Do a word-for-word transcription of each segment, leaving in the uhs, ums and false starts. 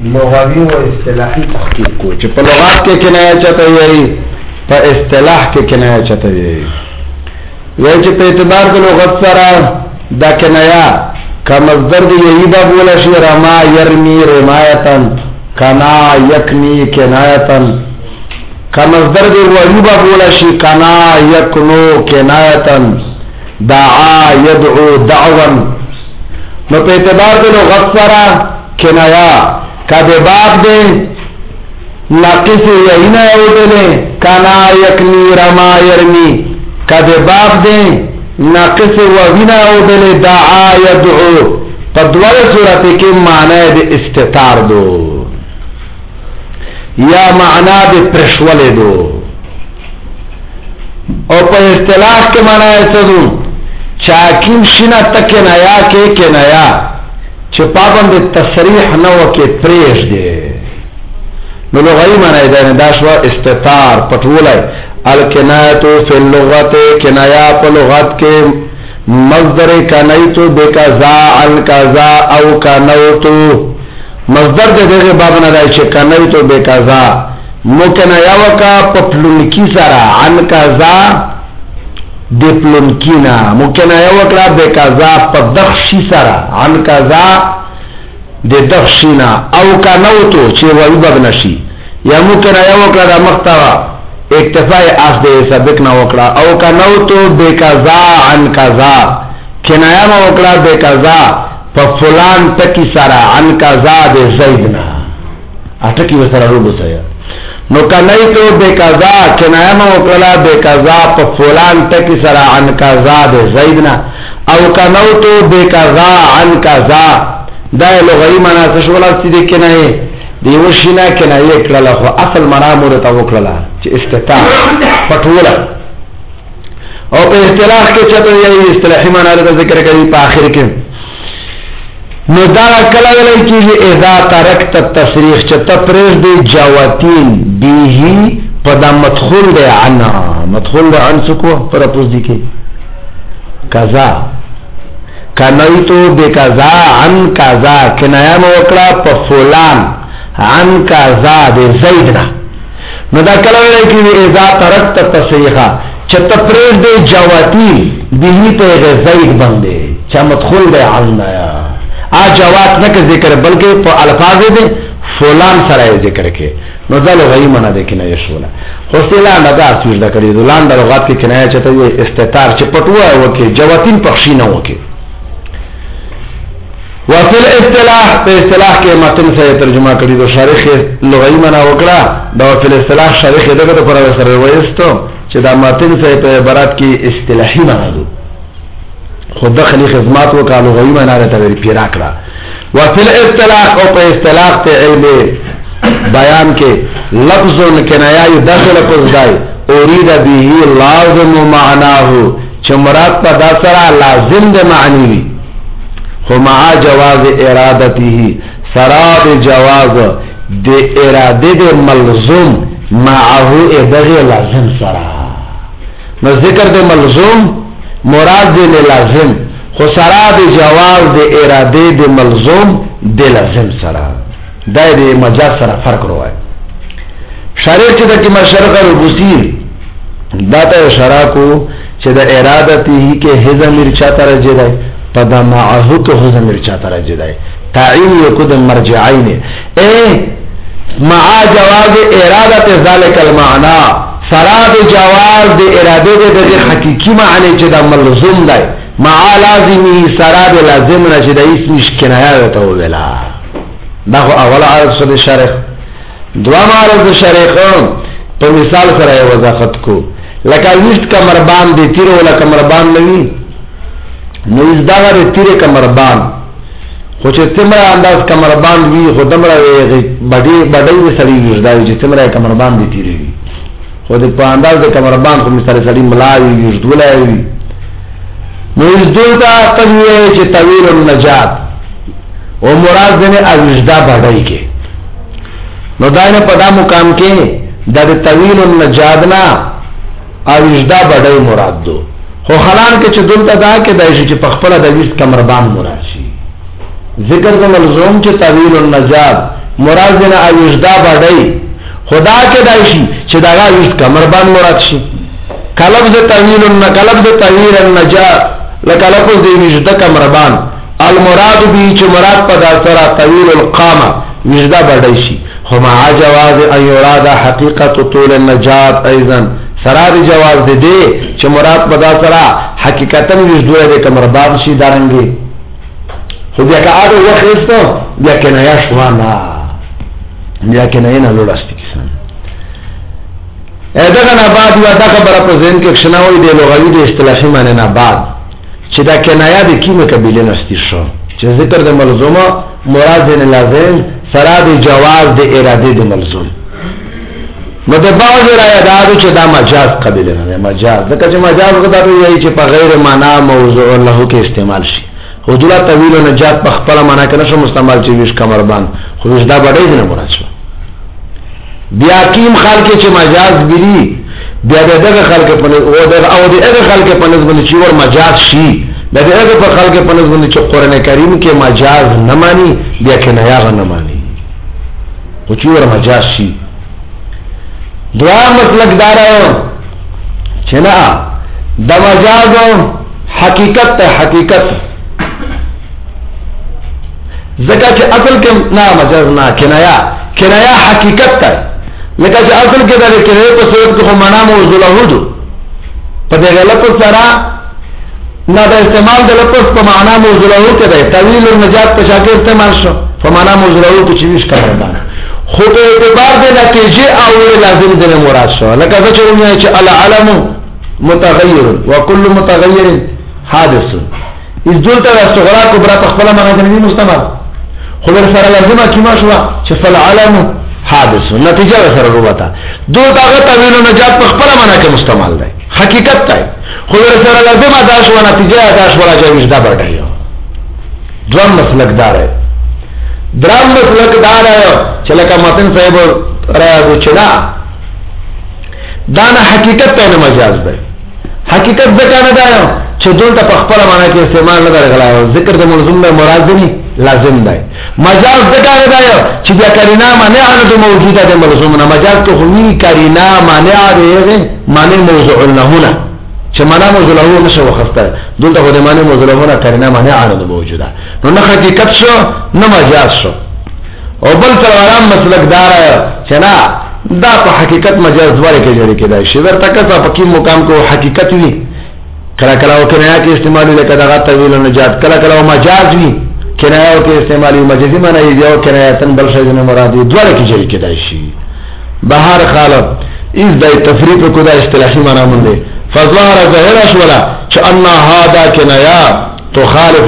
لغوی و اصطلاحی تحقیق کو چې په لغات کې کنایه چته وي په اصطلاح کې کنایه چته وي وای چې په اعتبار د لغت سره دا کنایه کمصدر دی یی با بولا شي رما يرمي رمایتن کنا یکنی کنایتن کمصدر دی وی با بولا شي کنا یکنو کنایتن دعا يدعو دعوا نو په اعتبار د لغت سره کنایه کده باب دے ناقص یعینا اوڈلے کانا یکنی رما یرمی کده باب دے ناقص وینا اوڈلے دعا یدعو پدوال صورت کے معنی دے استطار دو یا معنی دے پرشول دو اور پر اصطلاح کے معنی ایسا دو چاکیم شنا تک نیا کے کنایا چې پابند تصریح نو کې پریش دی نو لغوی معنی دا نه دا شو استتار پټولای الکنایت فی اللغت کنایا په لغت کې مصدر کنایت بکذا الکذا او کنوتو مصدر دې دغه باب نه دی چې کنایت بکذا مو کنایا وکا په پلونکی سره ان کذا د پلونکینا ممکن یو وکړه د کذا په دخشي سره عن کذا د دخشینا او کنوتو چې وایي بنشي یا ممکن یو وکړه د مختوا اکتفاء اس د سبق نه وکړه او کنوتو د کذا عن کذا کنایا نو وکړه د کذا په فلان تکی سره عن کذا د زیدنا اټکی وسره روبسیا نو کنایتو بے قضا کنایما وکلا بے قضا پا فلان تکی سرا عن قضا دے زیدنا او کنوتو بے قضا عن قضا دای لغوی منا تشولا سیدی کنای دیوشینا کنای اکلالا خو اصل منا مورتا وکلالا چه استطاع پتولا او پا اصطلاح کے چطور یعنی اصطلاحی منا رتا ذکر کری پا آخر کے نو دا کله ویل کیږي اذا ترکت التصریح چې تفریح دی جواتین به په د مدخول دی عنا مدخول دی عن سکو پر پوز دی کې قضا کنایتو بقضا عن قضا کنایا مو وکړه په فلان عن قضا دی زیدنا نو دا کله ویل کیږي اذا ترکت التصریح چې تفریح دی جواتین به په زید باندې چې مدخول دی عنا آ جوات نہ کہ ذکر بلکہ الفاظ دے فلان سرائے ذکر کے نو دا لغوی معنی دے کنایہ شولا خوستیلا ندا سوچ دا کری دو لان دا لغات کی کنایہ چاہتا ہے استطار چا پتوا ہے وکی جواتین پخشی نہ وکی وفی الاصطلاح پہ اصطلاح کے متن سے ترجمہ کری دو شارخ لغوی معنی وکڑا دا وفی الاصطلاح شارخ دکتا تو پراوی سر رویستو چا دا متن سے پہ برات کی اصطلاحی معنی دو خود دخلی خدمات وکا لغوی معنی رہتا ویری پیراک را وفی الاصطلاح او پہ اصطلاح تے علم بیان کے لفظ کنایائی دس لفظ دائی اورید بیہی لازم معناہو چمرات پا داسرا لازم دے معنی وی خو معا جواز ارادتی ہی سراد جواز دے ارادے دے ملزوم معاہو ادغی لازم سرا ذکر دے ملزوم مراد دے لازم خسرا دے جواز دے ارادے دے ملزوم دے لازم سرا دے دے مجاز سرا فرق روائے شریع چی دا کما شرق البسیر داتا شراکو چی دا ارادتی ہی کے حضا مرچا ترجی دائی پا دا معاہو کے حضا مرچا ترجی دائی تعین یکو دا مرجعین اے معا جواز ارادت ذالک المعنا سراد جواز دے ارادے دے دے حقیقی معنی چی دا ملزوم دائی معا لازمی سراد لازم نا چی دا اسمش کنایا دا تو بلا دا خو اول عرض شد شرخ دوام عرض شرخ پا مثال سرائی وضاقت کو لکا ویشت کمربان دے تیرو ولا کمربان نوی نویز داغا دے تیرے کمربان خوچ تمرا انداز کمربان وی خودمرا بڑی بڑی دے سری ویشداوی چی تمرا کمربان دے تیرے وی خود په انداز د کمربان خو مثال سړی ملاوي یزدولای نو یزدول تا تنوی چې طویل النجات او مراد دې اجدا بڑای کې نو داینه په دا مقام کې د طویل النجات نا اجدا بڑای مراد دو خو خلان کې چې دلته دا کې دای چې په خپل د ویست کمربان مراد شي ذکر د ملزوم چې طویل النجات مراد نه اوجدا باندې خدا کې دایشي چې دا غوښ کمربان مراد شي کلب د طویل النکلب د طویل النجات لکلب د وجدا کمربان المراد به چې مراد په داسره طویل القامه وجدا باندې شي خو مع جواز ان يراد حقیقت طول النجات ايضا سرار جواز دې دې چې مراد په داسره حقیقتا وجدا د کمربان شي دارنګي خو بیا که آدو وخیستو بیا که نیا شوانا بیا که نیا نلوڑستی کسان ایدگا نباد یا دا خبر اپا ذہن کے اکشناوی دے لغوی دے اصطلاحی مانے نباد چی دا که نیا دے کیم کبیلی نستی شو چی ذکر دے ملزوم مراد دے لازم سرا دے جواز دے ارادے دے ملزوم نو دے باوز رای دادو چی دا مجاز قبیلی نا دے مجاز دکا چی مجاز قدر یہی چی پا غیر مانا موضوع اللہو کے استعمال شی حضور طویل و نجات په خپل معنا کې نشو مستعمل چې ویش کمربان خو ویش دا بډای نه مراد شو بیا کیم خلک چې مجاز بری بیا دغه خلک په او دغه او دغه خلک په نسبت چې ور مجاز شي دغه په خلک په نسبت چې قران کریم کې مجاز نه مانی بیا کې نه یاغ نه مانی او چې ور مجاز شي دوا مطلب دار چې نه د مجاز حقیقت ته حقیقت ذکر چې اصل کې نه مجاز نه کنایا کنایا حقیقت ته لکه چې اصل کې د کنایې په صورت کې معنا موضوع له په دې غلط سره نه د استعمال د لفظ په معنا موضوع له کې دی طویل النجات په شکل استعمال شو په معنا موضوع له کې چې ویش کړه خو په اعتبار د نتیجه او لازم د مراد شو لکه چې وایي چې العلم متغیر وكل متغیر حادث از دولته صغرا کبرا خپل معنا د مستعمل خو در سره لازمه کیما شو چې فالعلم حادث نتیجه سره وروته دو داغه طویل نجات په خپل معنا کې مستعمل دی حقیقت دی خو در سره لازمه دا شو نتیجه دا شو راځي دا بردایو درم مسلک دار ہے درم مسلک دار ہے چې لکه متن صاحب راځو چې دا دا نه حقیقت ته مجاز دی حقیقت ځکه نه دا چې دلته په خپل معنا کې استعمال نه درغلا ذکر د ملزوم نه مراد دی لازم دی مجاز ذکر دی چې د کرینا مانع د موجوده د ملزوم نه مجاز ته خو کرینا مانع دی معنی موضوع له هنا چې معنا موضوع له نشو وخسته دلته د معنی موضوع له هنا کرینا مانع د موجوده نو نه حقیقت شو نه مجاز شو او بل څلورم مسلک دار چې نه دا په حقیقت مجاز وره کې جوړ کېدای شي ورته کله په کوم مقام کو حقیقت وي کله کله او کنایا کې استعمال لکه دغه طویل نجات کله کله مجاز وي کنایا کې استعمالي مجازي معنی دی او کنایا تن بل شي نه مراد دي دوه کې جوړ کېدای شي بهر خالق از د تفریق کو دا اصطلاحي معنی مونږ فظهر ظاهر شولا چې ان هذا کنایا تخالف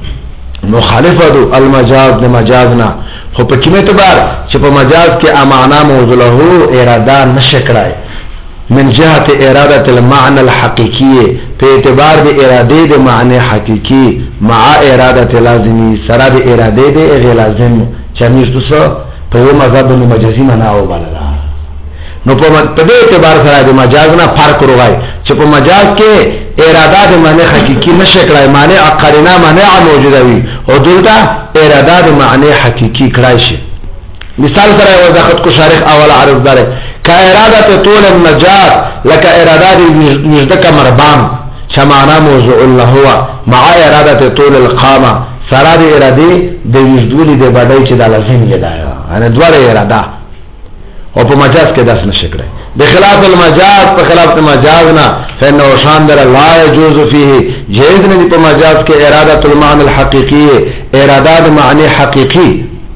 مخالفه المجاز لمجازنا خو په کومه اعتبار چې په مجاز کې امانه موضوع له اراده نشکړای من جهه اراده المعنى الحقيقي په اعتبار د اراده د معنی حقيقي مع اراده لازمي سره د اراده د غیر لازم چې موږ په یو مذهب د مجازي معنا او بالا نو په دې اعتبار سره د مجاز نه فرق وروای چې په مجاز کې اراده د معنی حقيقي نشکړای معنی اقرینا معنی موجوده وي او دلته اراده د معنی حقيقي کړای شي مثال سره وضاحت کو شارح اول عرض داره کا اراده طول النجات لك اراده نجد مربان شمعنا موضوع له هو مع اراده طول القامه سره د اراده د وجدولي د بدای چې د لازم یدا انا دوه اراده او په مجاز کې داس نشکړي بخلاف المجاز په خلاف المجاز نه فانه شان در لا يجوز فيه جائز نه په مجاز کې اراده المعنى الحقيقي اراده معنی حقيقي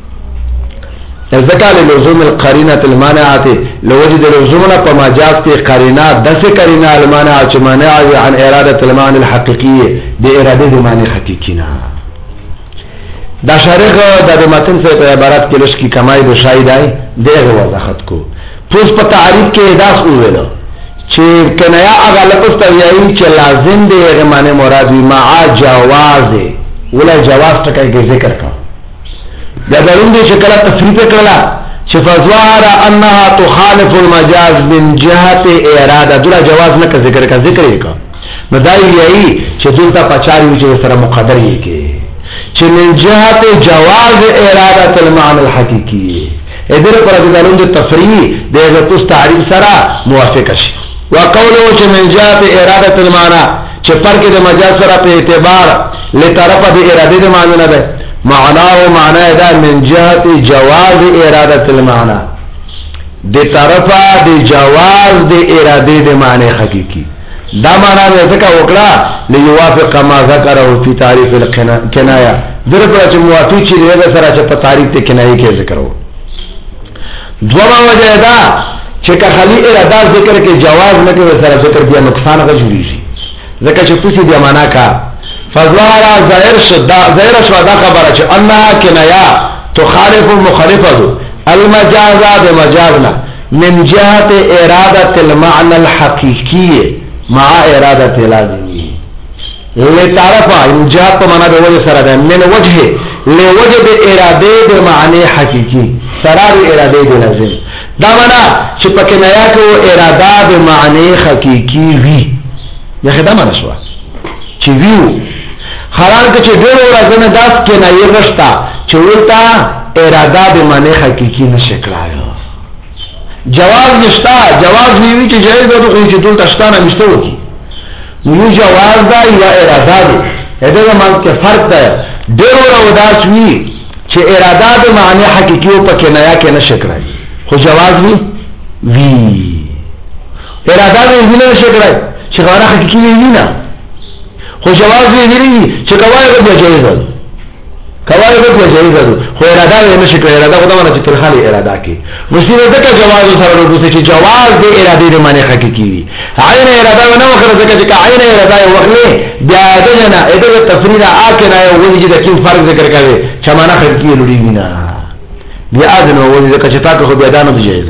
ذکر لزوم القرینه المانعه لوجد لزومنا په مجاز کې قرینه دسه قرینه المانعه چې مانعه عن اراده المعنى الحقيقي د اراده د معنی حقيقي نه دا شارح د متن څخه په عبارت کې لږ کی کمای د شایدای دغه وضاحت کو پوس په تعریف کې داس وویل چې کنایا هغه لپس ته وایي چې لازم دی هغه معنی مراد وي مع جواز ولا جواز ټکای کې ذکر کا دا ضرور دی چې کله تفریق کړلا چې فظهر انها تخالف المجاز من جهه اراده دا جواز نه کا ذکر کا ذکر یې کا نو دا یی چې دلته پچاری چې سره مقدر یې کې چې من جهت جواز اراده المعنى الحقيقي ادھر پر ادلون د تفریح د غتوس تعریف سره موافق شي وقوله چې من جهت اراده المعنى چې فرق د مجاز سره په اعتبار لطرف د اراده د معنی نه ده معنا او معنا دا من جهت جواز اراده المعنى د طرفه د جواز د اراده د معنی حقيقي دا معنا به ځکه وکړه ليوافق ما ذکره فی تعریف الکنایه در پر چې موافق شي د سره چې په تعریف ته کنایه کې ذکر وو دوما وجه دا چې که خلی اراده ذکر کې جواز نه کوي سره ذکر بیا نقصان غوړي شي ځکه چې پوښي دی معنا کا فظاهر ظاهر شدا ظاهر شدا خبره چې انها کنایا تخالف مخالفه المجاز بمجازنا من جهه اراده المعنى الحقيقي مع اراده لازمي لطرفا ان جهه په معنا د وجه سره ده من وجه لوجه د اراده د معنی حقيقي سره د اراده د لازم دا معنا چې په کنایا کې اراده د معنی حقيقي وي یا خدای معنا شو چې ویو حالان کې چې ډېر ورځې داس کنایه رښتا چې ورته اراده د معنی حقيقي نشه کړایو جواز نشتا جواز وی چې جایز ده خو چې ټول تشتانه مشته وکی نو جواز دا یا اراده ده دا معنی کې فرق ده ډېر ورځې وی چې اراده د معنی حقيقي او په کنایه کې نشه کړای خو جواز وی وی اراده دې نه نشه کړای چې غواړه حقيقي وی نه خو جواز وی دی چې کوای به جایز ده کوای به جایز ده خو اراده یې نشي کوي اراده خدای نه چې تل خالي اراده کوي مصیبت ده چې جواز سره ورته چې جواز د اراده د معنی حقيقي وي عین اراده نه وکړه ځکه چې عین اراده یو وکړي بیا د نه اته تفریح اکنه یو وایي چې کوم فرق ذکر کوي چې معنی حقيقي لري نه بیا اذن وایي ځکه چې تاسو خو بیا دا نه جایز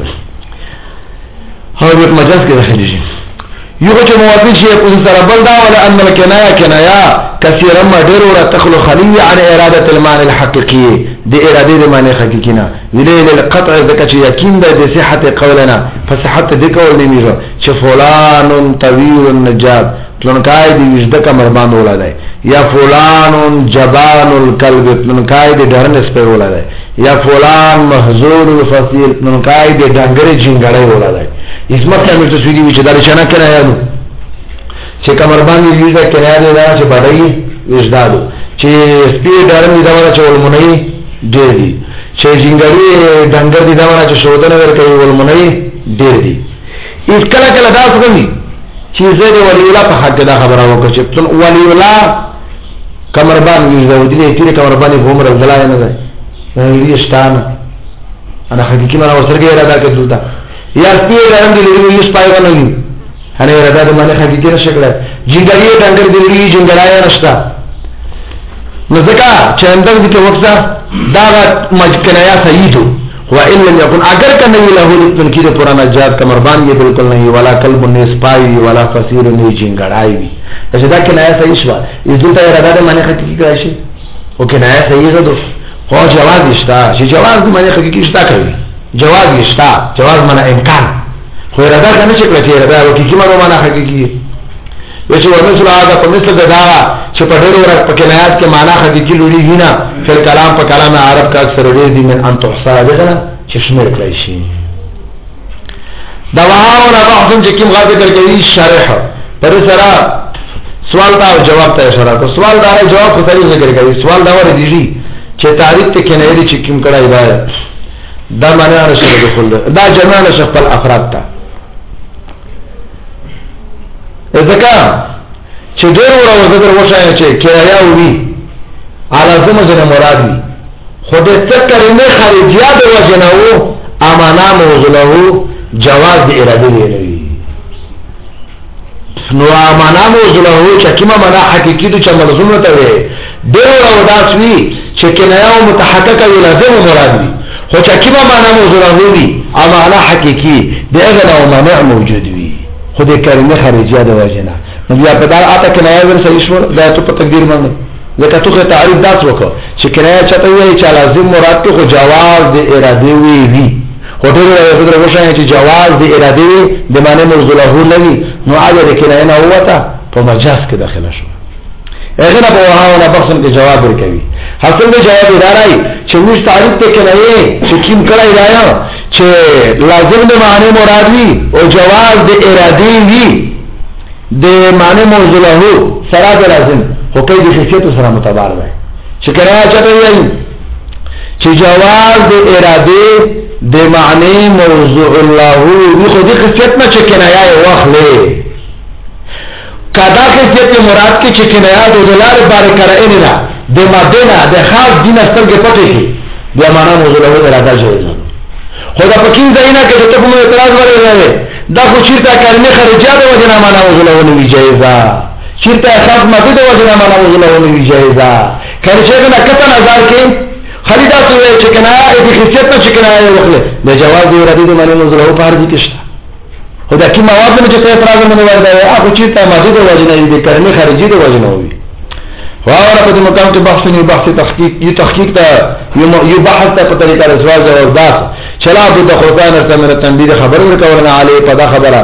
هو په مجاز کې راځي یو چې موافق شي په سره بل دا ولا ان الکنايه کنایا كثيرا ما ډېر ور تخلو خلی عن اراده المعنى الحقيقي د اراده د معنی حقيقي نه ویل القطع ذکر چې یقین ده د صحت قولنا فصحت د قول نیمه چې فلان طويل النجاب پلنکای دی وجد کمر باندې ولادای یا فلان جبان الكلب پلنکای دی ډرن سپر ولادای یا فلان محذور الفصيل پلنکای دی ډنګره جنګړای ولادای اسمت کمر ته سوي چې دا چنه کنه یادو چې کمر باندې وجد کنه دی دا چې بډای وجدادو چې سپیر ډرن دی دا چې ولمنای دی دی چې جنګړی ډنګر دی دا چې شودنه ورکوي ولمنای دی دی اس کله کله دا څنګه چې زه د ولی الله په حق دا خبره وکړم چې ولی الله کمربان ویزه ودی تیرې کمربان عمر زلای نه ده ویری شتان انا حقیقي معنا ورسره اراده کوي دا یا سپیر رنګ دی لري یوس پای ونه انا اراده د معنی حقیقي نشه کړه جنګړی ډنګر دی لري جنګړای نشتا نو ځکه چې اندر دې وخت دا مجکنایا سیدو وإن لم يكن اگر کنه له تنکیر پرانا جات کمربان یہ بالکل نہیں ولا قلب نسپای ولا فصیل نه جنګړای وی چې دا کنه صحیح شو یذ ته اراده معنی حقیقي راشي او کنه صحیح ده خو جواز شتا چې جواز معنی حقیقي شتا کوي جواز شتا جواز معنی امکان خو اراده کنه چې کړی اراده حقیقي معنی حقیقي وی چې ورنسل هذا په مثل دا چې په ډېر ور په کنایات کې معنی حقیقي لوري وینا فل کلام په کلام عرب کا اکثر ډېر دي من ان تحساب غلا چې شمیر کړی شي دا واه نه بحث چې کوم غاړه ذکر کوي شرح پر سره سوال دا او جواب ته اشاره کو سوال دا او جواب په طریقې ذکر کوي سوال دا ور دي چې تعریف ته کې نه دي چې کوم کړه عبادت دا معنی راشه دخول دا جمع نشه خپل افراد ته ځکه چې ډېر ورو ذکر وشای چې کرایا وی اعلی زمزه مراد وی خود تذکر نه خارجیا د وجنو امانا موضوعه جواز د اراده دی نو امانا موضوعه چې کیما معنا حقيقي د چا ملزومه ته وي ډېر ورو داس وی چې کنایا متحقق وی لازم مراد وی خو چې کیما معنا موضوعه وی امانا حقيقي دغه نو مانع موجود وی خود کلمه خارجیه د وجنه نو بیا په دا اته کنایه ور صحیح شو دا ته په تقدیر باندې لکه ته تعریف داس وکړه چې کنایه چته وی چې لازم مراد ته خو جواز د اراده وی وی خو ډېر فکر وشای چې جواز د اراده وی د معنی مرزله نه وی نو هغه د کنایه نه وته په مجاز کې داخله شو هغه نه په وهاونه بخښن کې جواب ورکوي. حاصل به جواب ادارای چې موږ تعریف ته کنایه چې کیم کړای رایا چې لازم د معنی مراد وي او جواز د ارادي وي د معنی موضوع له سره د لازم خو کې د حیثیت سره متبار وي چې کنایه چته وي چې جواز د ارادي د معنی موضوع له وي خو د حیثیت نه چې کنایه واخلې کدا حیثیت مراد کې چې کنایه د دلار بار کرائن نه د مدینه د خاص دین سترګې پټې کی بیا معنا موضوع له اراده جوړه خدا پکې ځاینا کې ته کوم اعتراض ورغلی دا خو چیرته کلمه خارجه د وجنه معنا موضوع له نه جایزه چیرته خاص مده د وجنه معنا موضوع له نه جایزه کله چې نه کته نظر کې خریدا سوې چې کنایه د حیثیت نه چې کنایه وکړي د جواز د اراده د معنا موضوع له په اړه کې شته خدا کی مواد نه چې اعتراض نه ورده هغه چیرته مده د وجنه د کلمه خارجه د وجنه وي واوره په مقام کې بحث نه بحث تحقیق یو تحقیق ته یو بحث ته په طریقه سوال جواب داس چلا د خدای سره من تنبیه خبر ورکول علی په دا خبره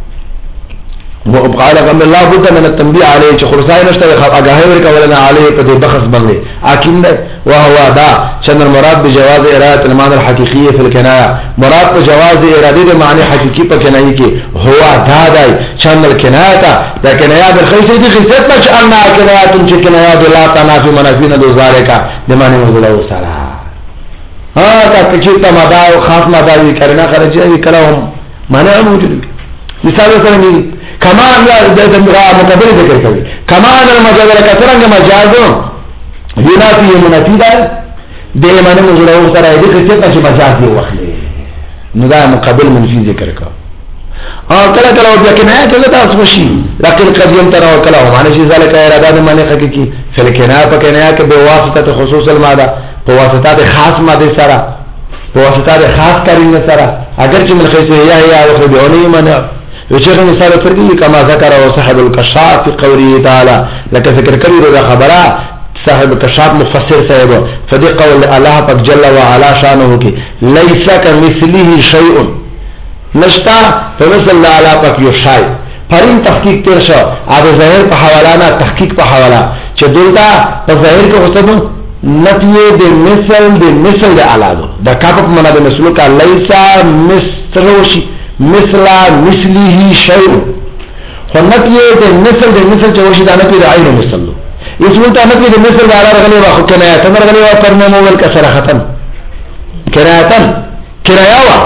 وقال قال الله بد من التنبيه عليه چې خرسای نشته اگاهی ورکول علی په دې بحث باندې حاکم ده وهو دا شن المراد بجواز اراده المعنى الحقيقي في الكنايه مراد په جواز اراده د معنی حقيقي په کنایه کې هو دا دی شن الكنايه دا کنایه د خیسه دي خیسه نه چې ان کنایه تم چې کنایه د لا تنافي منافي نه دوزاره کا د معنی موضوع سره ها تا چې ته مدا او خاص مدا وی کرنا خرجه وی کلام معنی موجود مثال سره ني کما الله د مقابل ذکر کوي کما المجاز کثرنګ مجاز ینافی منافی دا د معنی موضوع سره د خیسه چې مجاز دی واخلي نو دا مقابل منفی ذکر کا او کله کله بیا کنایه کله تاسو شي لکه قدیم تر او کله معنی شي ذلك اراده د معنی حقيقي فل کنایه په کنایه کې به واسطه خصوص الماده په واسطه د خاص ماده سره په واسطه د خاص کارینه سره اگر چې من خیسه یا یا او خو دیونه معنی وشيخ مثال فرقي كما ذكر صاحب الكشاف في قوله تعالى لك ذكر كبير ذا خبره صاحب الكشاف مفسر صاحب فدي قول الله پاک جل وعلا شانه کی ليس كمثله شيء نشتا فمثل الله پاک یو شای پرین تحقیق تیر شو اده ظاهر په حواله نه تحقیق په حواله چې دلته په ظاهر کې وسته نفي د مثل د مثل د علادو دا کاپ معنا د مثلو کا ليس مثلوشي مثل مثله شيء خو نفي د مثل د مثل چې وشي دا نفي د عین مثل اسمه ته نفي د مثل على رغلي واخو کنایه تمر غلي او کرنه مول کسره ختم کنایه کنایه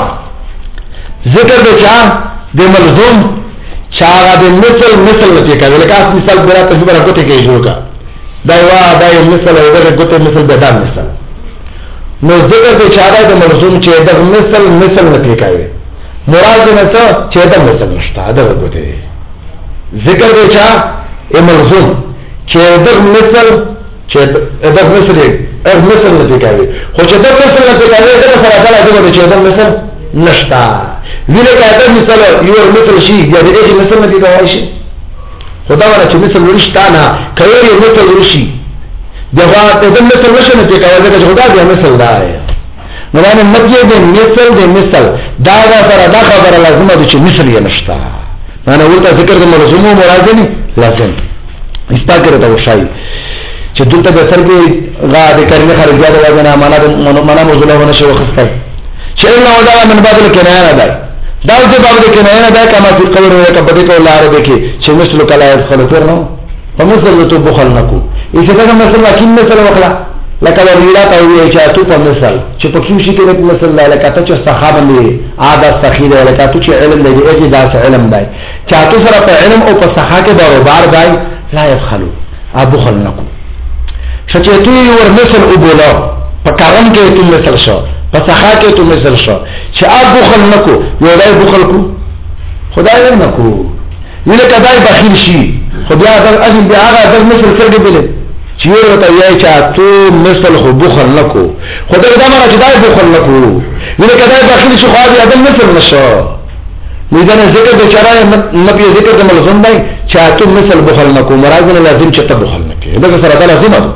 ذکر د چا د ملزوم چاغه د مثل مثل نفي کوي لکه اس مثال برا ته برا کوته کې جوړ کا دا وا دا یو مثل او دا کوته مثل به دا مثل نو ذکر د چاغه د ملزوم چې د مثل مثل نفي کوي مراد نه څه چې د مثل نشته دا کوته ذکر د چا ای ملزوم چې د مثل چې د مثل د مثل نفي کوي خو چې د مثل نفي کوي دا سره دا د چې د مثل نشتا ویله کاته مثال یو مثل شي یا د دې مثل نه دی شي خدا ولا چې مثل ورشتا نه کوي مثل ورشي دغه د مثل نشه نه کوي دا خدا دی مثل دا نو باندې مطلب د مثل د مثل دا دا سره دا خبره لازمه ده چې مثل یې نشتا انا ولته ذکر د مرزوم او مرادني لازم استاګره دا وشای چې دلته به سر کې غا د کلمه خارجه ده وجنه معنا معنا موضوع ونه شي وخصه چې نو دا من باب الکنایه نه ده دا د باب الکنایه نه ده کما په قول ولا کبه کو لار به کې چې مثل کلا يدخل فرنو فمثل تو بخل نکو اسی څنګه مثل لکن مثل وکړه لکه ویلا ته وی چې تو په مثل چې په کوم شي کې مثل لکه ته چې صحابه دي عادت سخیره لکه ته چې علم دی اجي دا علم دی چې تو سره په علم او په صحه کې برابر دی لا يدخلوا ابو خل نکو چې تو ور مثل وګولو په کارن کې تو مثل شو پس حقا کې تو مثل شو چې اب بخل نکو یو دای بخل کو خدای نکو ویل کدای بخیل شي خدای اگر اجل بیا هغه د مثل فرق دی چې یو ته یې چې تو مثل خو بخل نکو خدای دا معنی چې دای بخل نکو ویل کدای بخیل شي خو دای مثل نشو میدان ذکر د چرای نبی ذکر د ملزم دی چې تو مثل بخل نکو مراد نه لازم چې ته بخل نکې دا سره لازم ده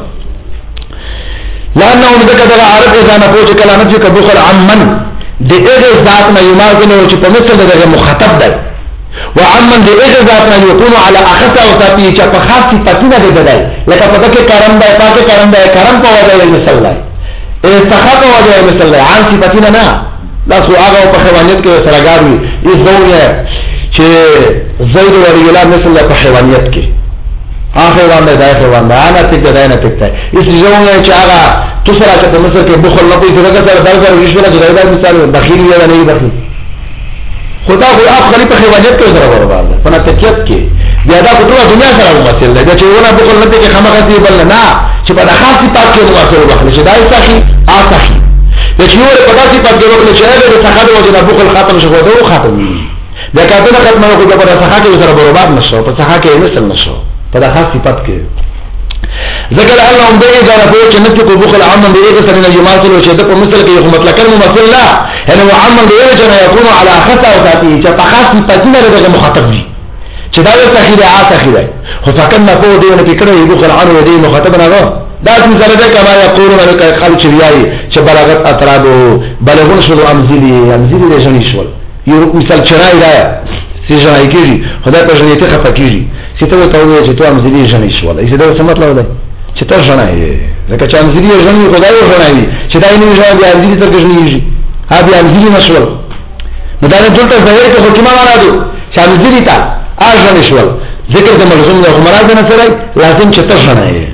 لانه ذکر د عرب اذا نه پوهه کله نه چې بخل عمن د دې ذات نه یمازنه چې په مثل دغه مخاطب دی وعمن دې هغه ذات نه یکونو علی اخص او ذاتی چې په خاص صفاتونه دې بدای لکه په دغه کرم دی پاکه کرم دی کرم په وجه یې مثال دی استخاف په وجه یې مثال دی عام صفاتونه نه دا سو هغه په حیوانیت کې سرګاروي یې زونه چې زید ولی الله مثال په حیوانیت کې اخر باندې دا حیوان دا نه تک دا نه تک اس زونه چې هغه تسرا چې په مثال کې بخل نه پیږي دغه سره درځي رښتیا چې دا مثال بخیل یا نه بخیل خدا خو اپ خلی په حیوانیت کې سره برابر ده په نتیجت کې بیا دا په ټول دنیا سره مسله ده چې ونه بخل نه کې خامخا دي بل نه چې په خاصی پات کې مسله بخل چې دای صحیح اصحي چې یو په داسې پات کې بخل چې هغه د څخه د وجه بخل ختم شو دوه ختم دا کله ختم نو کو په څخه کې سره برابر نشو په څخه کې مثل نشو په خاصی پات کې ذکر الله هم دغه ځای په چې نت کو بخل عام دې کې سره نه یماثل او چې د په مثل کې مطلق الممثل لا انه عام دې چې يكون على خطا او ذاتي چې په خاص پاتینه دغه مخاطب دي چې دا یو تخیل عاطفه خیره خو فکر نه په دې نه فکر یې بخل عام دې مخاطب نه غو دا چې سره ده کما یقولون لك خلق ویاي چې بلغت اطرابو بلغون شو امزلي امزلي دې شني شول یو مثال چرای دا چې ځای کېږي خدای په ژوند ته خپه کېږي چې ته ته وایې چې ته امزلي ژوند شول ایسه دا څه مطلب ده چې ته ژوند یې ځکه چې امزلي ژوند خدای یې ژوند دی چې دا یې نه ژوند دی امزلي تر کې ژوند ها بیا امزلي نشول نو دا نه ټولته ځای ته حکم راځي چې امزلي تا اژوند شول ذکر د مرزوم د مراد نه سره لازم چې ته ژوند یې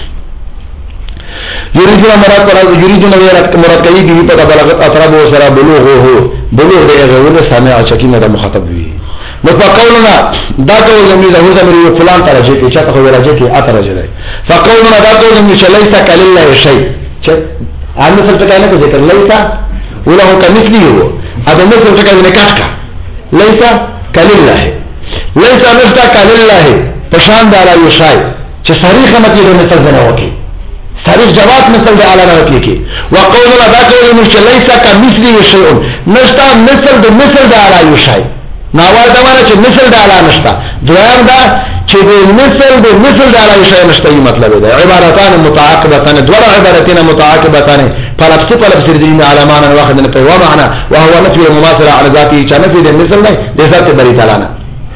یریدنا مراد پر یریدنا مراد کوي چې په بلغت اطراب او سره بلوغ هو بلوغ دی هغه ول سامع چکینه د مخاطب وي نو په قولنا دا قول زمي له زمري فلان درجه کې چاته خو درجه کې اته درجه ده فقولنا دا قول زمي چې ليس كلله شيء چې ان څه څه کنه ذکر ليس وله كمثله هو هذا مثل څه کنه کاټکا ليس كلله ليس نشتا كلله پشان دا لا يشای چې صریح مطلب مثل نه وکي صریح جواب مثل د اعلی نه وکي وقولنا دا قول زمي چې ليس كمثله شيء نشتا مثل د مثل د اعلی يشای ناوال دا معنی چې مثل د اعلی نشتا دویم دا چې د مثل د مثل د اعلی شی نشته یی مطلب دی عبارتان متعاقبتان دوه عبارتين متعاقبتان فلفظ فلفظ دین علمان واحد نه په معنا وهو نفي المماثله على ذاته چې نفي د مثل نه د ذات بری تعالی نه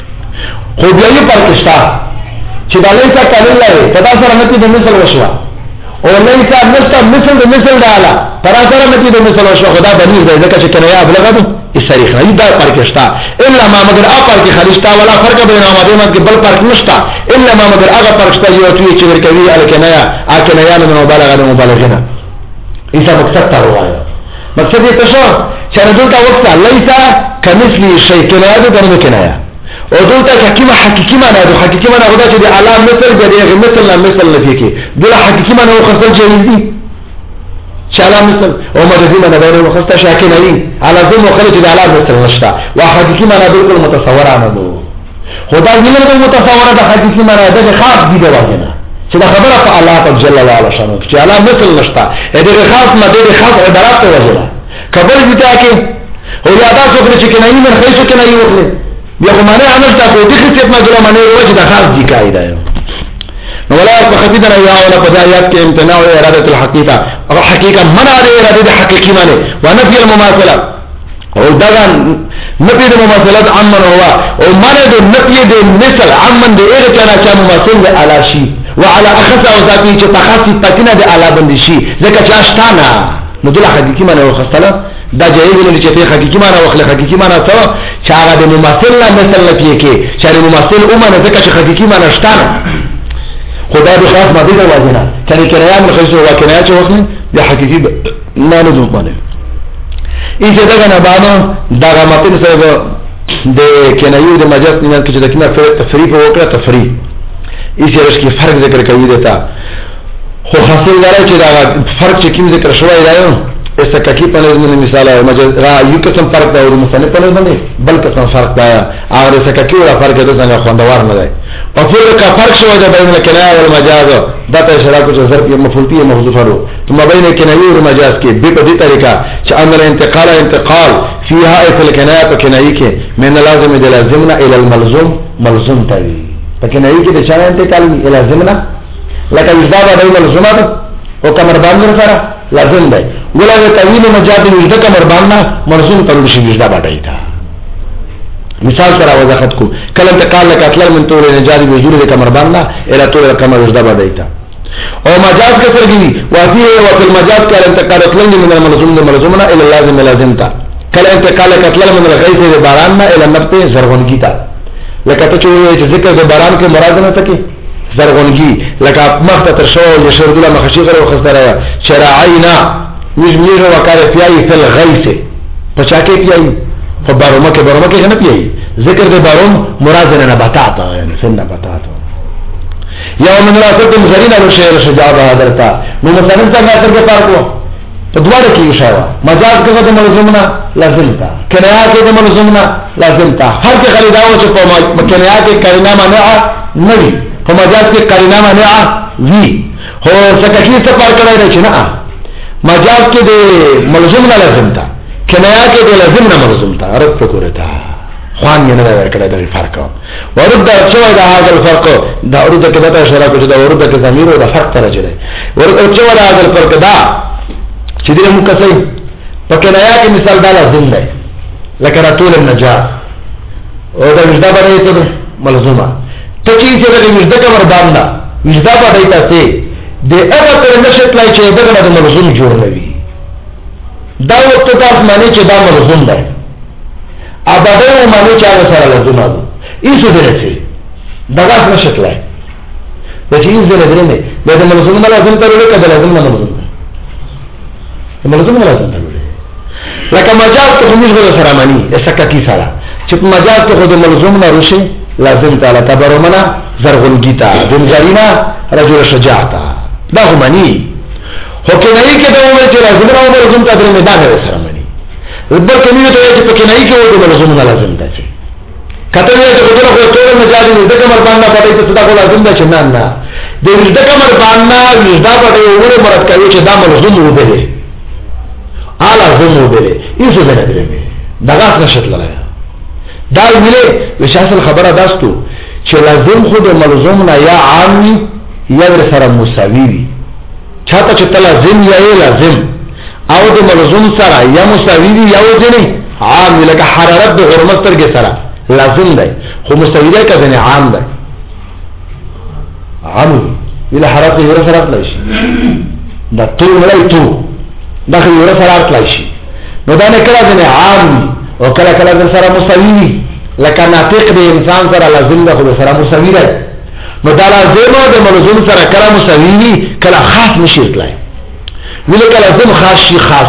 خو بیا یې پرکشتا چې د لیسا کله په تاسو سره نفي د مثل وشوا او لیسا نشته مثل د مثل د اعلی پر سره نفي د مثل وشوا خدا بنی دی ځکه چې کنه یا بلغه الصريح نه دا فرق شته الا ما مگر اپر کې خالصتا ولا فرق بینهما دې کې بل فرق نشته الا ما مگر هغه فرق شته یو چې ورکوي الکنایا اکنایا نه مبالغه نه مبالغه نه ایسا مقصد ته وایي مقصد یې څه چې دلته وخت ليس كمثل شيء کنایا ده نه کنایا او دلته حکیمه حقیقی معنی ده حقیقی معنی غوډه چې اعلی مثل دې مثل نه مثل نه کې دغه حقیقی معنی خو خپل جایز دي شالا مثل او مجازی من دونه مخسته شاکی نئی على ذو مخلج ده على مثل نشتا و حقیقی من بالکل متصور آمدو خدا دیگر ده متصور ده حقیقی من ده خاص دیده واجنا چه ده خبره فا اللہ تب جل و علا شانو چه على مثل نشتا ده خاص ما ده خاص عبارات ده واجنا کبر بیتا که او یادا سوکره چه کنایی من خیسو کنایی وکره بیا خمانه عنشتا کو دی خصیت ما جلو منه وجه ده خاص دی کایی ده ولا يخفضنا يا ولا بدايات امتناع اراده الحقيقه او حقيقه منع اراده حقيقي معنی ونفي المماثله او دغه نفي المماثلات عمن هو او منع النفي المثل عمن د ايه كان چې مماثل على شيء وعلى اخص او ذاتي چې تخصص پکینه د اعلی بند شي ځکه چې اشتانه نو دغه حقيقي معنی وخصله دا جایز نه چې ته حقيقي معنی واخله حقيقي معنی ته چې هغه د مماثل نه مثل لپاره کې چې مماثل اومنه ځکه چې حقيقي معنی اشتانه خدا به خاص ماده ده واجنه کني کنایا من خصو واکنایا چې وخت د حقيقي نه نه دوه باندې ایسه دغه نه باندې دغه متن سره د کنایو د مجاز نه کې چې دکنه تفریق وکړه تفریق ایسه رشکی فرق ذکر کوي دتا خو حاصل لري چې دا فرق چې کوم ذکر شوی دی ایسه ککی په لږه مثال مجاز را یو قسم فرق دا او مصنف په لږه بل قسم فرق دا او ایسه ککی ولا فرق د څنګه خوندوار نه دی او فرق فرق شوی دی بین الکنایه او المجاز دا ته اشاره کوي چې ظرف یې مفعول محذوف ورو ثم بین الکنایه او المجاز کې به دې طریقه چې امر انتقال انتقال فيها اي الکنایه او کنایه کې من لازم الى لازمنا الى الملزوم ملزوم توي په کنایه کې د چا انتقال الى لازمنا لکه اضافه د ملزومات او کمر باندې سره لازم دی ولې طویل مجاز د کمر باندې ملزوم تر شي وجدا باندې تا مثال سره وضاحت کو کله انتقال لك اطلال من طول نجاد بوجود كمربان الى طول القمر وجدا بدايتا او مجاز كسر گی وفيه وفي المجاز كان انتقال اطلال من الملزوم الملزومنا الى اللازم لازمتا کله انتقال لك اطلال من الغيث باران الى النبت زرغونگی تا لکه ته چې ذکر د باران کې مراد نه تکي زرغونگی لکه مخته تر شو لشرد الله مخشي غره وخسره شرعينا مجمير وكاله فيي في الغيث پچاکه پیای په بارومه کې بارومه کې نه پیای ذکر د باروم مراد نه نباتات یعنی سن نباتات یو من راسته مزرین له شعر شجاع حضرتا نو مثلا څنګه تر کې پارکو په دواړه کې شاوه مجاز کې د ملزومنا لازم تا کنایا کې د ملزومنا لازم تا هر کې غلی داو چې په کنایا کې کرینا منع نه وي په مجاز کې کرینا منع وي هو څنګه کې څه فرق راځي چې نه مجاز کې د ملزومنا لازم تا کنایا کې د لازم نه ملزوم تا رد پکورتا خوان یې نه ورکړی د فرق ورد چې دا هغه الفرق دا ورد کې دا اشاره کوي دا ورد کې ضمیر او د فرق راځي ورد چې دا هغه الفرق دا چې دې موږ کسي په کنایا کې مثال دا لازم دی لکه راتول النجاح او دا وجدا باندې ته ملزومه ته چې چې د وجدا کمر باندې وجدا باندې تاسو د هغه تر نشټ لای چې دغه د ملزوم جوړ نوي دا وخت تاسو معنی چې دا ملزوم دی ابدا معنی چې هغه سره لازم دی ایسو درته دغه نشټ لای د چې یې زره درنه د ملزوم لازم تر لکه د لازم نه ملزوم ملزوم لازم دی لکه مجاز ته موږ غوړو سره معنی اسکتی سره چې مجاز ته خود ملزوم نه روشي لازم تعالی تبرمنا زرغونگی تا دمزرینا رجل شجاعتا دا هم معنی هو کنایی کې دا وایي چې لازم نه ملزوم ته درنه دا نه سره معنی بل کمیو ته چې په کنایی کې وایي ملزوم نه لازم دی کته یې چې خود له ټول مجاز دې کمر باندې پټې ته صدا کول لازم دی چې نه نه دې دې کمر باندې وجدا پټې وګوره مراد کوي چې دا ملزوم وبله اعلی زمو بله ایسو زنه درمه دغه نشت لاله دا ویله وشاسل خبره داستو چې لازم خود ملزوم نه یا عامي یا سره مساوي وي چاته چې لازم یا لازم او د ملزوم سره یا مساوي وي یا وځني عام لکه حرارت د حرمت ترګه سره لازم دی خو مساوي دی کله عام دی عام الى حرارت یې سره راتلشي دا ټول ولای ټول داخل یو سره راتلای شي نو دا نه کله د عام او کله کله د سره مساوي لکه ناطق د انسان سره لازم ده خو سره مساوي ده نو دا لازم د ملزوم سره کله مساوي کله خاص نشي تلای ویل کله لازم خاص شي خاص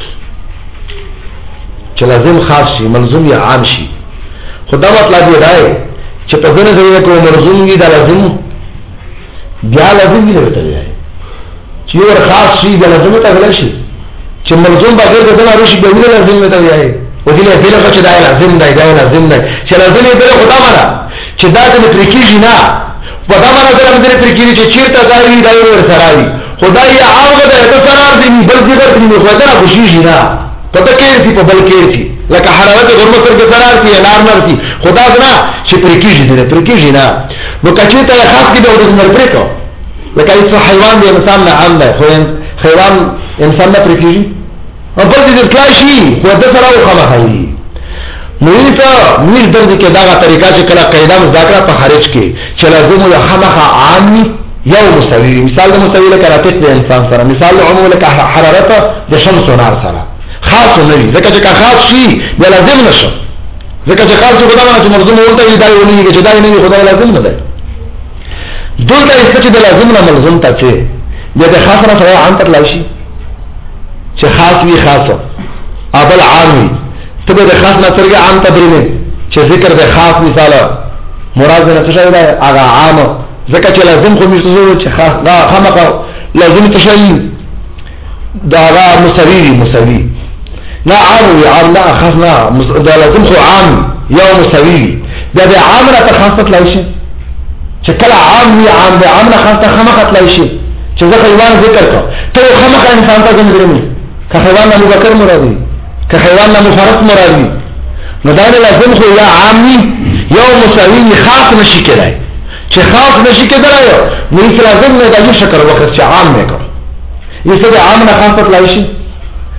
چې لازم خاص شي ملزوم یا عام شي خدا مطلب دی راي چې په دغه ځای کې ملزوم وي دا لازم بیا لازم دی ورته دی چې ور خاص شي دا لازم ته غل شي چې ملزوم بغیر د دغه روشي به ویل لازم ته دی او دې له دغه چې دا لازم دی دا لازم دی چې لازم دی بل خدا مړه چې دا د ترکیږي نه په دا معنی سره د ترکیږي چې چیرته ځای دا ور سره وي خدای عام ده ته سره دی بل دې درته خو دا خوشي نه پته کې په بل کې شي لکه حرارت غرمه سره سره دی نار نار دی خدا نه چې ترکیږي دې ترکیږي نه نو کچې ته خاص کې به د نور پرېکو لکه ایس حیوان دی انسان نه عام ده خو حیوان انسان نه ترکیږي او په دې ځای شي خو د سره وخمه نوی تا نوی درد کې داغه طریقه چې کله قاعده مذاکره په خارج کې چې لازم یو خمخه عامي یو مساوي مثال د مساوي لکه راتق د انسان سره مثال د عموم لکه حرارت د شمس او نار سره خاص نه وي ځکه چې خاص شي بیا لازم نشو ځکه چې خاص خدای باندې چې مرزم ورته دی دا ونی چې دا نه خدای لازم نه دی دلته چې د لازم نه ملزم ته چې د خاص نه سره عام تر لاشي چې خاص وي خاص ابل عامي تبه د خاص نه ترګه عام تدریمه چې ذکر د خاص مثال مراد نه څه شي دا هغه عام ځکه چې لازم خو مشتزو چې خاص دا خامخا لازم تشي دا هغه مساوي مساوي لا عام وي عام لا خاص نه دا لازم خو عام یو مساوي دا د عام را تخصص لای شي چې کله عام وي عام د عام نه خاصه خامخا لای شي چې ځکه ایوان ذکر کو ته خامخا انسان ته ګرځي که حیوان ابو بکر مرادي که حیوان نه مفرد مرادي نو دا لازم خو یا عامي یو مساوي خاص نشي کېدای چې خاص نشي کېدای نو یې لازم نه د شکر وخت چې عام نه کړ یې څه عام نه خاص تلای شي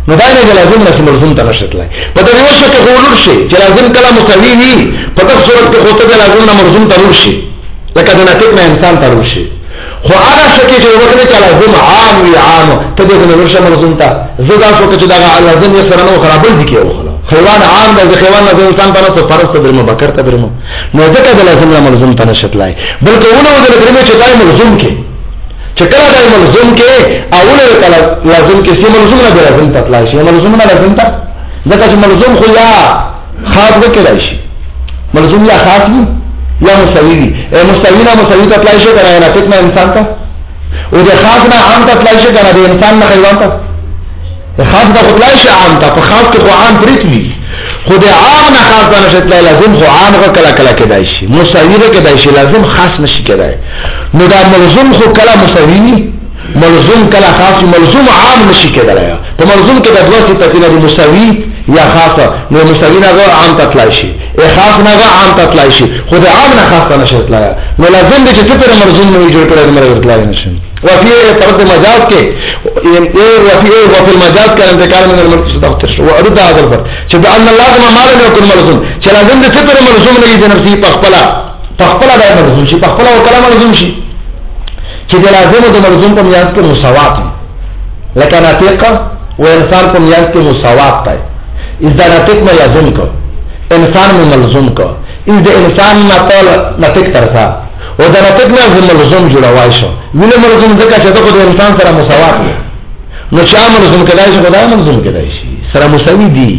نو دا نه لازم نه ملزوم ته نشتلای په دې یو شکه غوړ شي چې لازم کله مساوي وي په دغه صورت کې هوته لازم نه ملزوم ته ورشي لکه د ناتیک نه انسان ته ورشي خو هغه شکه چې وګړي چې لازم عام وي عام ته دې نه ورشه ملزوم ته زګا شو چې دا لازم یې سره نو خرابل دي کې وخلا حیوان عام د حیوان نه انسان ته نو فرض ته درمه بکر ته درمه نو ځکه د لازم نه ملزوم ته نشتلای بلکې ونه د درمه چې دای ملزوم کې چې کله دای ملزوم کې اول کله لازم کې سي ملزوم نه لازم ته تلای شي ملزوم نه لازم ته ځکه چې ملزوم خو یا خاص وکړای شي ملزوم یا خاص وي یا مساوي وي مساوي نه مساوي ته تلای شي کنه نه ټیک نه انسان ته او د خاص نه عام ته تلای شي کنه د انسان نه حیوان ته خاص ته تلای شي عام ته په خاص کې خو عام پریت وي خو د عام نه خاص نه شتلای لازم خو عام کله کله کېدای شي مساوي کېدای شي لازم خاص نشي کېدای نو دا ملزوم خو کله مساوي ملزوم کله خاص ملزوم عام نشي کېدای په ملزوم کې د دوه صفاتونو د مساوي یا خاصه نو مساوي نه عام ته تلای شي ا خاص نه عام ته تلای شي خو د عام نه خاص نه شتلای نو لازم دي چې څه ملزوم نه جوړ کړی مرګ تلای نشي وفي طرد مجاز کې وفي وفي المجاز كان انتقال من المركز تختر وارد هذا الفرق چې ان لازم ما لم يكن ملزوم چې لازم دي څه ملزوم نه دي نفسي پخپلا پخپلا د ملزوم شي پخپلا او کلام ملزوم شي چې لازم د ملزوم په میاس کې مساوات لکه ناطق او انسان په میاس کې مساوات دی اذا ناطق ما لازم کو انسان میں ملزوم کو اذا انسان ما طال ناطق ترسا او دا ناطق نه ملزوم جوړوای شو ویل ملزوم ځکه چې دغه د انسان سره مساوات دی نو چې ملزوم کېدای شي خدای ملزوم کېدای شي سره مساوي دي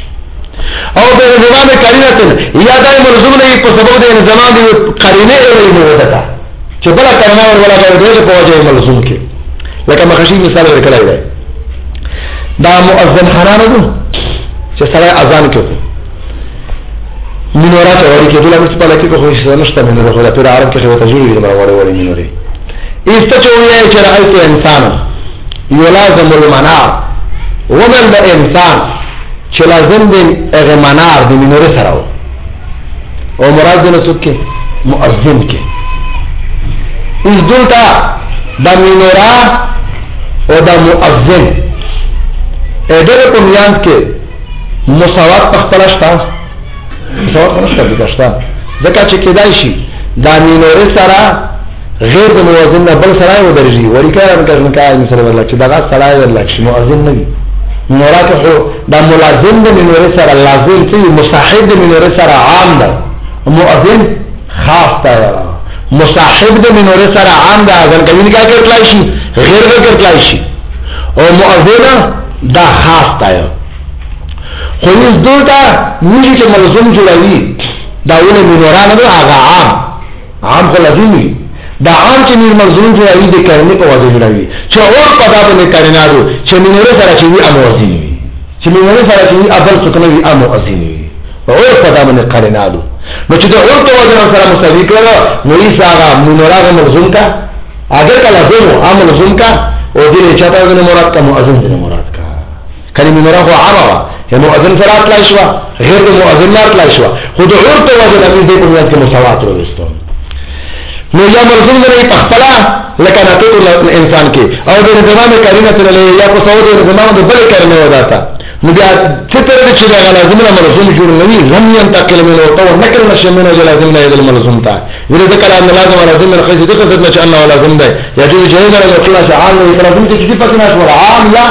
او د زمانه قرینه یا دای ملزوم نه په سبب د زمانه دی قرینه یې نه وته چې بل قرینه ولا غوډه په وجه ملزوم کې لکه مخشي مثال ورکړای دی دا مؤذن حرامه ده چې سره اذان کوي منورات وری کې دلته په لکه خو هیڅ نشته منور خو د پر عرب کې خو تجربه دي مرور وری منوري استچوي چې راځي انسان یلازم المنع ومن د انسان چې لازم دی هغه منار د منور سره او مراد نه څوک مؤذن کې اس دلته د منورا او د مؤذن اډره په میانس کې مساوات په خپل شته مساوات نشته دغشته ځکه چې کېدای شي د منور سره غیر د مؤذن نه بل سره و درجی وری کار نه کوي مثلا ورل چې دغه سره ورل چې مؤذن نه وي منورات خو د ملازم د منور سره لازم چې مصاحب د منور سره عام ده مؤذن خاص ده مصاحب د منور سره عام ده اگر کوي کا کړلای شي غیر کړلای شي او مؤذن دا خاص ده خو یې دوته موږ چې ملزوم جوړوي دا ونه منورانه ده هغه عام عام خو لازمي دا عام چې میر ملزوم جوړوي د کارنې په وجه جوړوي چې اور په دا باندې کارنارو چې منور سره چې وي اموازي وي چې منور سره چې وي افضل څه کوي اموازي وي اور په دا باندې کارنارو نو چې دا اور په وجه سره مساوي کړو نو یې هغه منورانه ملزوم کا اگر کله زمو عام ملزوم کا او دې چاته غو مراد کا مؤذن دې مراد کا کله منورا خو عامه یا مؤذن سره اطلاع شو غیر مؤذن نه اطلاع شو خو د اور په وجه دې په میاس کې مساوات وروسته نو یا ملزوم نه پخپلا لکه ناتو انسان کې او د زمانه کارینه تر له یا په سعودي د زمانه د بل کارینه وداتا نو بیا چې تر دې چې دا لازم نه ملزوم جوړ نه وي لم ينتقل من او تو نکر نشه من لازم نه د ملزوم تا ورته ذکر ان لازم لازم نه خیزه دغه خدمت چې انه لازم ده یا چې جهنم له ټول شعان او لازم چې دې پکې نشو عام یا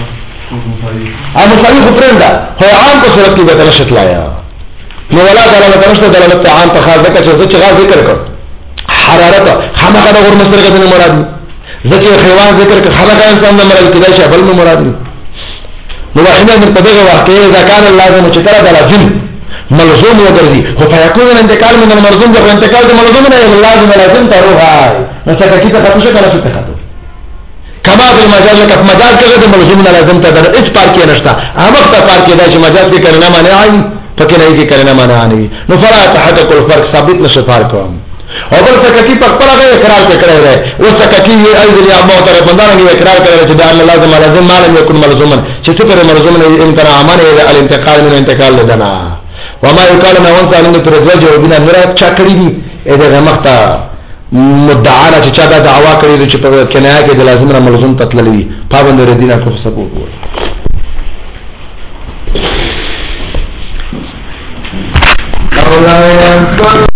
عام صحیح فرنده هو عام په صورت کې به ترشت لایا نو ولا دلاله ترشت دلاله عام په خاصه کې چې غا ذکر کړ حرارت خامخا د غور مسترګه نه مراد ذکر حیوان ذکر ک خامخا انسان نه مراد کېدای شي بل نه مراد نو واحده من طبيعه واقعيه اذا كان اللازم چې ترى لازم ملزوم وګرځي خو فيكون الانتقال من الملزوم ده انتقال د ملزوم نه الى اللازم لازم تروح نو څنګه کې ته خاطر شي کنه څه خاطر کما د مجاز کې مجاز کې د ملزوم نه لازم ته د اس پار کې نشتا هغه په پار کې دا چې مجاز کې کرنا معنی آی پکې نه کې کرنا معنی آنی نو فلا تحقق الفرق ثابت نشي فرق کوم او بل سکتی پکپل هغه اقرار کړی دی او سکتی یې ایذ یا موت رب بندانه اقرار کړی چې دا لازم لازم معلوم یکون ملزوما چې څه پر ملزوم نه امتناع امانه الانتقال من انتقال لدنا وما يقال ما وانت ان ترجو وبنا مراد چا کړی دی دغه مخته مدعا چې چا دا دعوا کړی چې په کنایه کې د لازم نه ملزوم تطللی پابند ردینه کو سبب ولا ينفع